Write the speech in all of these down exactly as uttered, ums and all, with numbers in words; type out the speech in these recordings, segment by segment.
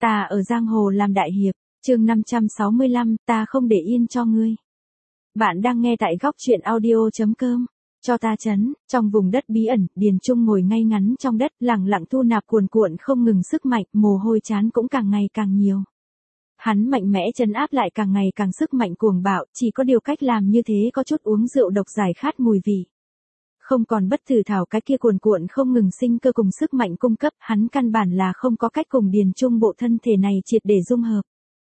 Ta ở giang hồ làm đại hiệp, chương năm trăm sáu mươi lăm, ta không để yên cho ngươi. Bạn đang nghe tại góc truyện audio chấm com. Cho ta chấn, trong vùng đất bí ẩn, Điền Trung ngồi ngay ngắn trong đất, lặng lặng thu nạp cuồn cuộn không ngừng sức mạnh, mồ hôi chán cũng càng ngày càng nhiều. Hắn mạnh mẽ trấn áp lại càng ngày càng sức mạnh cuồng bạo, chỉ có điều cách làm như thế có chút uống rượu độc giải khát mùi vị. Không còn bất tử thảo cái kia cuồn cuộn không ngừng sinh cơ cùng sức mạnh cung cấp, hắn căn bản là không có cách cùng Điền Trung bộ thân thể này triệt để dung hợp.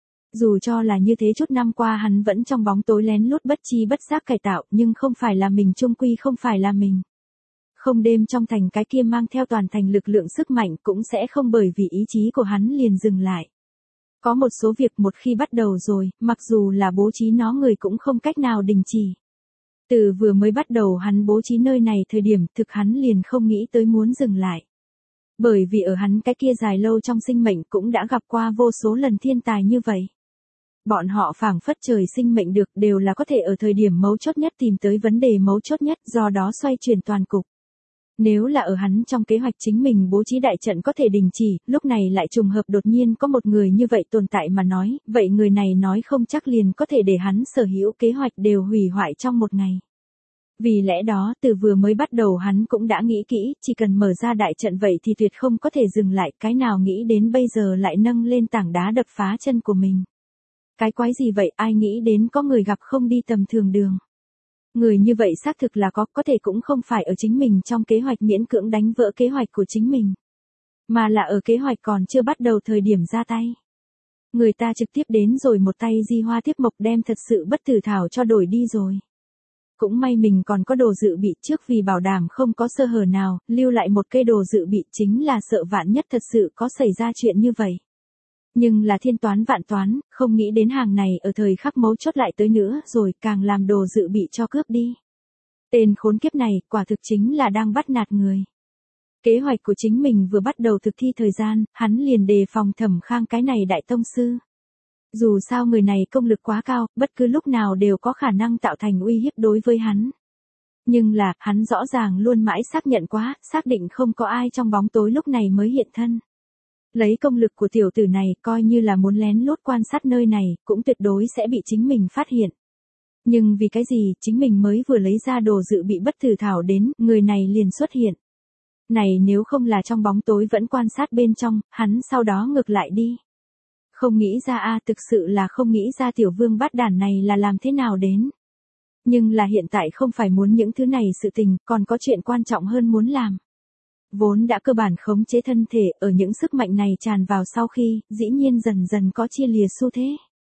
Dù cho là như thế chút năm qua hắn vẫn trong bóng tối lén lút bất chi bất giác cải tạo, nhưng không phải là mình, chung quy không phải là mình. Không đêm trong thành cái kia mang theo toàn thành lực lượng sức mạnh cũng sẽ không bởi vì ý chí của hắn liền dừng lại. Có một số việc một khi bắt đầu rồi, mặc dù là bố trí nó người cũng không cách nào đình chỉ. Từ vừa mới bắt đầu hắn bố trí nơi này thời điểm thực hắn liền không nghĩ tới muốn dừng lại. Bởi vì ở hắn cái kia dài lâu trong sinh mệnh cũng đã gặp qua vô số lần thiên tài như vậy. Bọn họ phảng phất trời sinh mệnh được đều là có thể ở thời điểm mấu chốt nhất tìm tới vấn đề mấu chốt nhất, do đó xoay chuyển toàn cục. Nếu là ở hắn trong kế hoạch chính mình bố trí đại trận có thể đình chỉ, lúc này lại trùng hợp đột nhiên có một người như vậy tồn tại mà nói, vậy người này nói không chắc liền có thể để hắn sở hữu kế hoạch đều hủy hoại trong một ngày. Vì lẽ đó từ vừa mới bắt đầu hắn cũng đã nghĩ kỹ, chỉ cần mở ra đại trận vậy thì tuyệt không có thể dừng lại, cái nào nghĩ đến bây giờ lại nâng lên tảng đá đập phá chân của mình. Cái quái gì vậy, ai nghĩ đến có người gặp không đi tầm thường đường. Người như vậy xác thực là có, có thể cũng không phải ở chính mình trong kế hoạch miễn cưỡng đánh vỡ kế hoạch của chính mình. Mà là ở kế hoạch còn chưa bắt đầu thời điểm ra tay. Người ta trực tiếp đến rồi một tay di hoa tiếp mộc đem thật sự bất tử thảo cho đổi đi rồi. Cũng may mình còn có đồ dự bị trước vì bảo đảm không có sơ hở nào, lưu lại một cây đồ dự bị chính là sợ vạn nhất thật sự có xảy ra chuyện như vậy. Nhưng là thiên toán vạn toán, không nghĩ đến hàng này ở thời khắc mấu chốt lại tới nữa rồi càng làm đồ dự bị cho cướp đi. Tên khốn kiếp này quả thực chính là đang bắt nạt người. Kế hoạch của chính mình vừa bắt đầu thực thi thời gian, hắn liền đề phòng Thẩm Khang cái này đại tông sư. Dù sao người này công lực quá cao, bất cứ lúc nào đều có khả năng tạo thành uy hiếp đối với hắn. Nhưng là, hắn rõ ràng luôn mãi xác nhận quá, xác định không có ai trong bóng tối lúc này mới hiện thân. Lấy công lực của tiểu tử này, coi như là muốn lén lút quan sát nơi này, cũng tuyệt đối sẽ bị chính mình phát hiện. Nhưng vì cái gì, chính mình mới vừa lấy ra đồ dự bị bất tử thảo đến, người này liền xuất hiện. Này nếu không là trong bóng tối vẫn quan sát bên trong, hắn sau đó ngược lại đi. Không nghĩ ra a thực sự là không nghĩ ra tiểu vương bát đản này là làm thế nào đến. Nhưng là hiện tại không phải muốn những thứ này sự tình, còn có chuyện quan trọng hơn muốn làm. Vốn đã cơ bản khống chế thân thể, ở những sức mạnh này tràn vào sau khi, dĩ nhiên dần dần có chia lìa xu thế.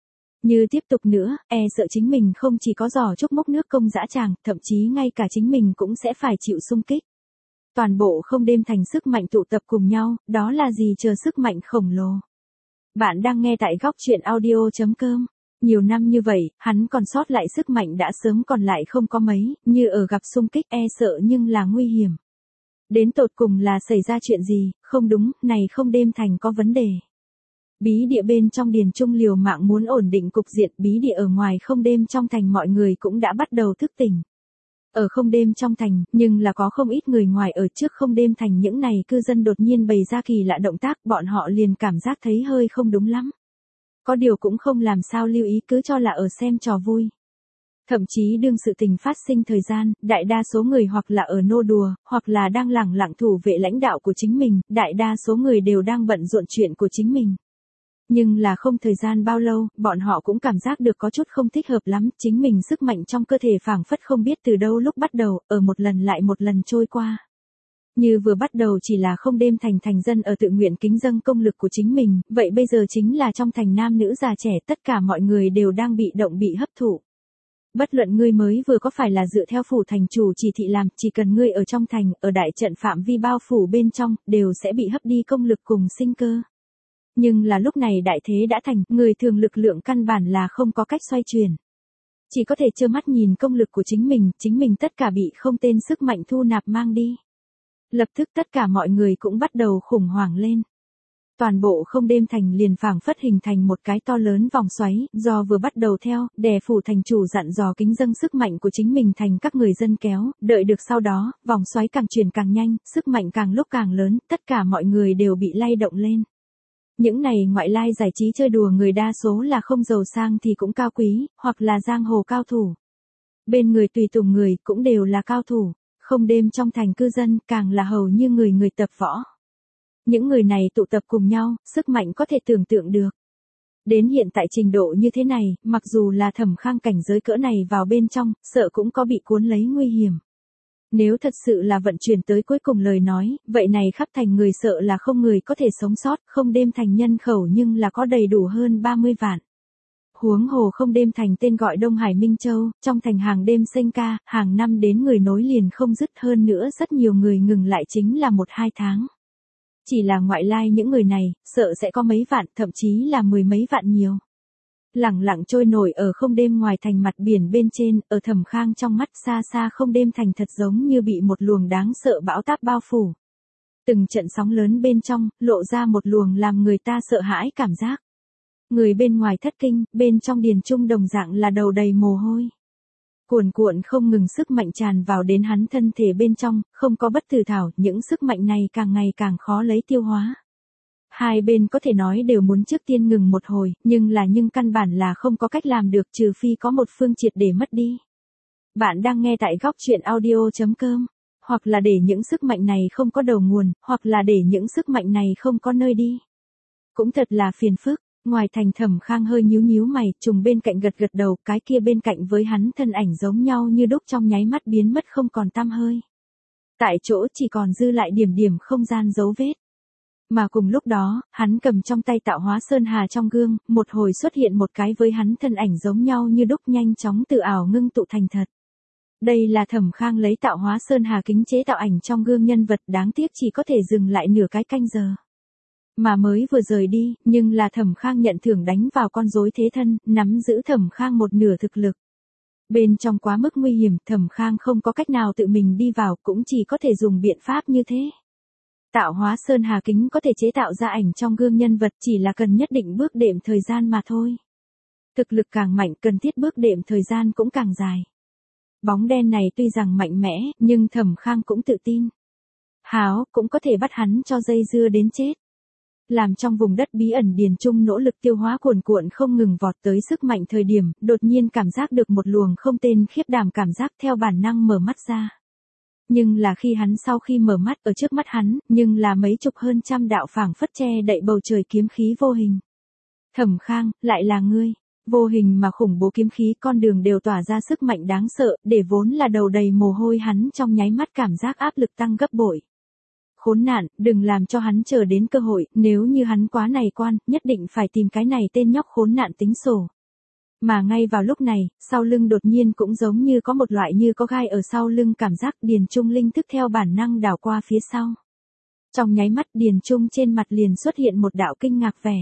Như tiếp tục nữa, e sợ chính mình không chỉ có giỏ trúc mốc nước công dã tràng, thậm chí ngay cả chính mình cũng sẽ phải chịu xung kích. Toàn bộ không đêm thành sức mạnh tụ tập cùng nhau, đó là gì chờ sức mạnh khổng lồ. Bạn đang nghe tại góc truyện audio chấm com. Nhiều năm như vậy, hắn còn sót lại sức mạnh đã sớm còn lại không có mấy, như ở gặp xung kích e sợ nhưng là nguy hiểm. Đến tột cùng là xảy ra chuyện gì, không đúng, này không đêm thành có vấn đề. Bí địa bên trong Điền Trung liều mạng muốn ổn định cục diện, bí địa ở ngoài không đêm trong thành mọi người cũng đã bắt đầu thức tỉnh. Ở không đêm trong thành, nhưng là có không ít người ngoài ở trước không đêm thành những này cư dân đột nhiên bày ra kỳ lạ động tác, bọn họ liền cảm giác thấy hơi không đúng lắm. Có điều cũng không làm sao lưu ý, cứ cho là ở xem trò vui. Thậm chí đương sự tình phát sinh thời gian, đại đa số người hoặc là ở nô đùa, hoặc là đang lẳng lặng thủ vệ lãnh đạo của chính mình, đại đa số người đều đang bận rộn chuyện của chính mình. Nhưng là không thời gian bao lâu, bọn họ cũng cảm giác được có chút không thích hợp lắm, chính mình sức mạnh trong cơ thể phảng phất không biết từ đâu lúc bắt đầu, ở một lần lại một lần trôi qua. Như vừa bắt đầu chỉ là không đêm thành thành dân ở tự nguyện kính dâng công lực của chính mình, vậy bây giờ chính là trong thành nam nữ già trẻ, tất cả mọi người đều đang bị động bị hấp thụ. Bất luận ngươi mới vừa có phải là dựa theo phủ thành chủ chỉ thị làm, chỉ cần ngươi ở trong thành, ở đại trận phạm vi bao phủ bên trong, đều sẽ bị hấp đi công lực cùng sinh cơ. Nhưng là lúc này đại thế đã thành, người thường lực lượng căn bản là không có cách xoay chuyển. Chỉ có thể trơ mắt nhìn công lực của chính mình, chính mình tất cả bị không tên sức mạnh thu nạp mang đi. Lập tức tất cả mọi người cũng bắt đầu khủng hoảng lên. Toàn bộ không đêm thành liền phảng phất hình thành một cái to lớn vòng xoáy, do vừa bắt đầu theo, đè phủ thành chủ dặn dò kính dâng sức mạnh của chính mình thành các người dân kéo, đợi được sau đó, vòng xoáy càng chuyển càng nhanh, sức mạnh càng lúc càng lớn, tất cả mọi người đều bị lay động lên. Những này ngoại lai giải trí chơi đùa người đa số là không giàu sang thì cũng cao quý, hoặc là giang hồ cao thủ. Bên người tùy tùng người cũng đều là cao thủ, không đêm trong thành cư dân càng là hầu như người người tập võ. Những người này tụ tập cùng nhau, sức mạnh có thể tưởng tượng được. Đến hiện tại trình độ như thế này, mặc dù là Thẩm Khang cảnh giới cỡ này vào bên trong, sợ cũng có bị cuốn lấy nguy hiểm. Nếu thật sự là vận chuyển tới cuối cùng lời nói, vậy này khắp thành người sợ là không người có thể sống sót, không đêm thành nhân khẩu nhưng là có đầy đủ hơn ba mươi vạn. Huống hồ không đêm thành tên gọi Đông Hải Minh Châu, trong thành hàng đêm sinh ca, hàng năm đến người nối liền không dứt, hơn nữa rất nhiều người ngừng lại chính là một hai tháng. Chỉ là ngoại lai những người này, sợ sẽ có mấy vạn, thậm chí là mười mấy vạn nhiều. Lẳng lặng trôi nổi ở không đêm ngoài thành mặt biển bên trên, ở Thẩm Khang trong mắt xa xa không đêm thành thật giống như bị một luồng đáng sợ bão táp bao phủ. Từng trận sóng lớn bên trong, lộ ra một luồng làm người ta sợ hãi cảm giác. Người bên ngoài thất kinh, bên trong Điền Trung đồng dạng là đầu đầy mồ hôi. Cuồn cuộn không ngừng sức mạnh tràn vào đến hắn thân thể bên trong, không có bất tử thảo, những sức mạnh này càng ngày càng khó lấy tiêu hóa. Hai bên có thể nói đều muốn trước tiên ngừng một hồi, nhưng là nhưng căn bản là không có cách làm được trừ phi có một phương triệt để mất đi. Bạn đang nghe tại góc truyện audio chấm com, hoặc là để những sức mạnh này không có đầu nguồn, hoặc là để những sức mạnh này không có nơi đi. Cũng thật là phiền phức. Ngoài thành Thẩm Khang hơi nhíu nhíu mày, trùng bên cạnh gật gật đầu, cái kia bên cạnh với hắn thân ảnh giống nhau như đúc trong nháy mắt biến mất không còn tăm hơi. Tại chỗ chỉ còn dư lại điểm điểm không gian dấu vết. Mà cùng lúc đó, hắn cầm trong tay tạo hóa sơn hà trong gương, một hồi xuất hiện một cái với hắn thân ảnh giống nhau như đúc nhanh chóng tự ảo ngưng tụ thành thật. Đây là Thẩm Khang lấy tạo hóa sơn hà kính chế tạo ảnh trong gương nhân vật, đáng tiếc chỉ có thể dừng lại nửa cái canh giờ. Mà mới vừa rời đi, nhưng là Thẩm Khang nhận thưởng đánh vào con rối thế thân, nắm giữ Thẩm Khang một nửa thực lực. Bên trong quá mức nguy hiểm, Thẩm Khang không có cách nào tự mình đi vào, cũng chỉ có thể dùng biện pháp như thế. Tạo hóa sơn hà kính có thể chế tạo ra ảnh trong gương nhân vật, chỉ là cần nhất định bước đệm thời gian mà thôi. Thực lực càng mạnh, cần thiết bước đệm thời gian cũng càng dài. Bóng đen này tuy rằng mạnh mẽ, nhưng Thẩm Khang cũng tự tin. Háo cũng có thể bắt hắn cho dây dưa đến chết. Làm trong vùng đất bí ẩn Điền Trung nỗ lực tiêu hóa cuồn cuộn không ngừng vọt tới sức mạnh thời điểm, đột nhiên cảm giác được một luồng không tên khiếp đảm cảm giác theo bản năng mở mắt ra. Nhưng là khi hắn sau khi mở mắt ở trước mắt hắn, nhưng là mấy chục hơn trăm đạo phảng phất che đậy bầu trời kiếm khí vô hình. Thẩm Khang, lại là ngươi. Vô hình mà khủng bố kiếm khí con đường đều tỏa ra sức mạnh đáng sợ, để vốn là đầu đầy mồ hôi hắn trong nháy mắt cảm giác áp lực tăng gấp bội. Khốn nạn, đừng làm cho hắn chờ đến cơ hội, nếu như hắn quá này quan, nhất định phải tìm cái này tên nhóc khốn nạn tính sổ. Mà ngay vào lúc này, sau lưng đột nhiên cũng giống như có một loại như có gai ở sau lưng cảm giác Điền Trung linh thức theo bản năng đảo qua phía sau. Trong nháy mắt Điền Trung trên mặt liền xuất hiện một đạo kinh ngạc vẻ.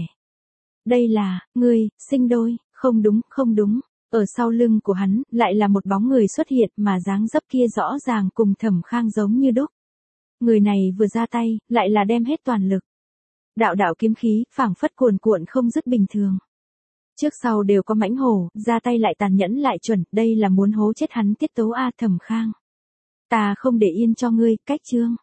Đây là, ngươi, sinh đôi, không đúng, không đúng. Ở sau lưng của hắn, lại là một bóng người xuất hiện mà dáng dấp kia rõ ràng cùng Thẩm Khang giống như đúc. Người này vừa ra tay, lại là đem hết toàn lực. Đạo đạo kiếm khí, phảng phất cuồn cuộn không dứt bình thường. Trước sau đều có mãnh hổ, ra tay lại tàn nhẫn lại chuẩn, đây là muốn hố chết hắn tiết tấu a Thẩm Khang. Ta không để yên cho ngươi, cách chương.